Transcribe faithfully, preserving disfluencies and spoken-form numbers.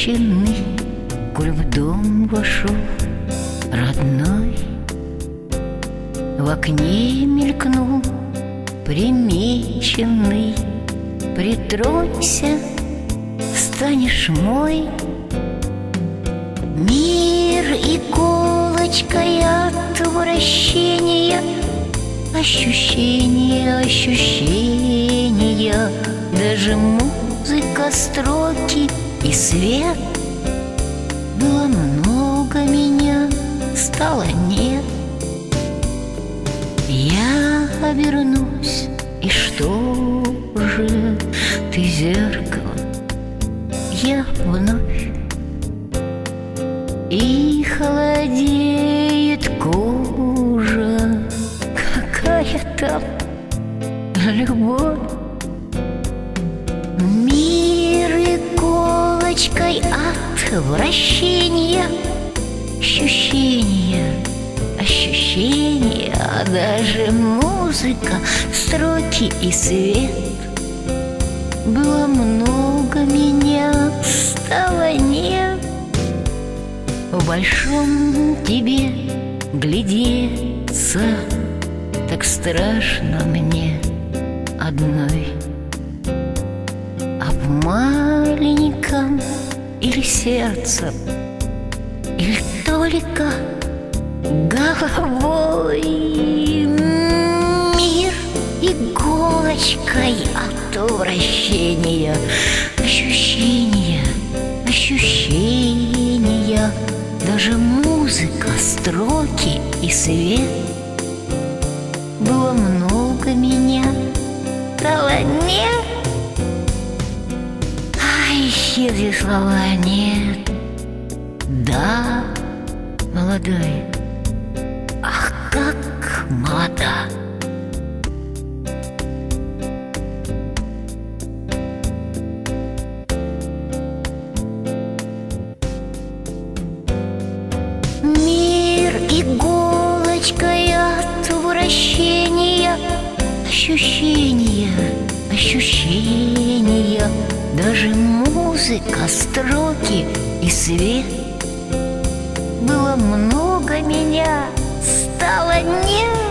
встречены, коль в дом вошел родной. В окне мелькнул примеченный: притронься, станешь мой. Мир иголочкой отвращения, ощущения, ощущения, даже музыка, строки и свет. Было много меня, стало нет. Я обернусь, и что же ты, зеркало? Я вновь, и холодеет кожа. Какая там любовь? Мир иголочкой отвращения, ощущения, ощущения, даже музыка, строки и свет. Было много меня, стало нет. В большом тебе глядеться так страшно мне одной. А в маленьком или сердцем, или только головой мир иголочкой отвращения, ощущения, ощущения, даже музыка, строки и свет. Было много меня, стало нет. А исчезли слова нет. Да, молодой, ах, как молода. Мир иголочкой отвращения, ощущения, ощущения, даже музыка, строки и свет. Было много меня, стало нет.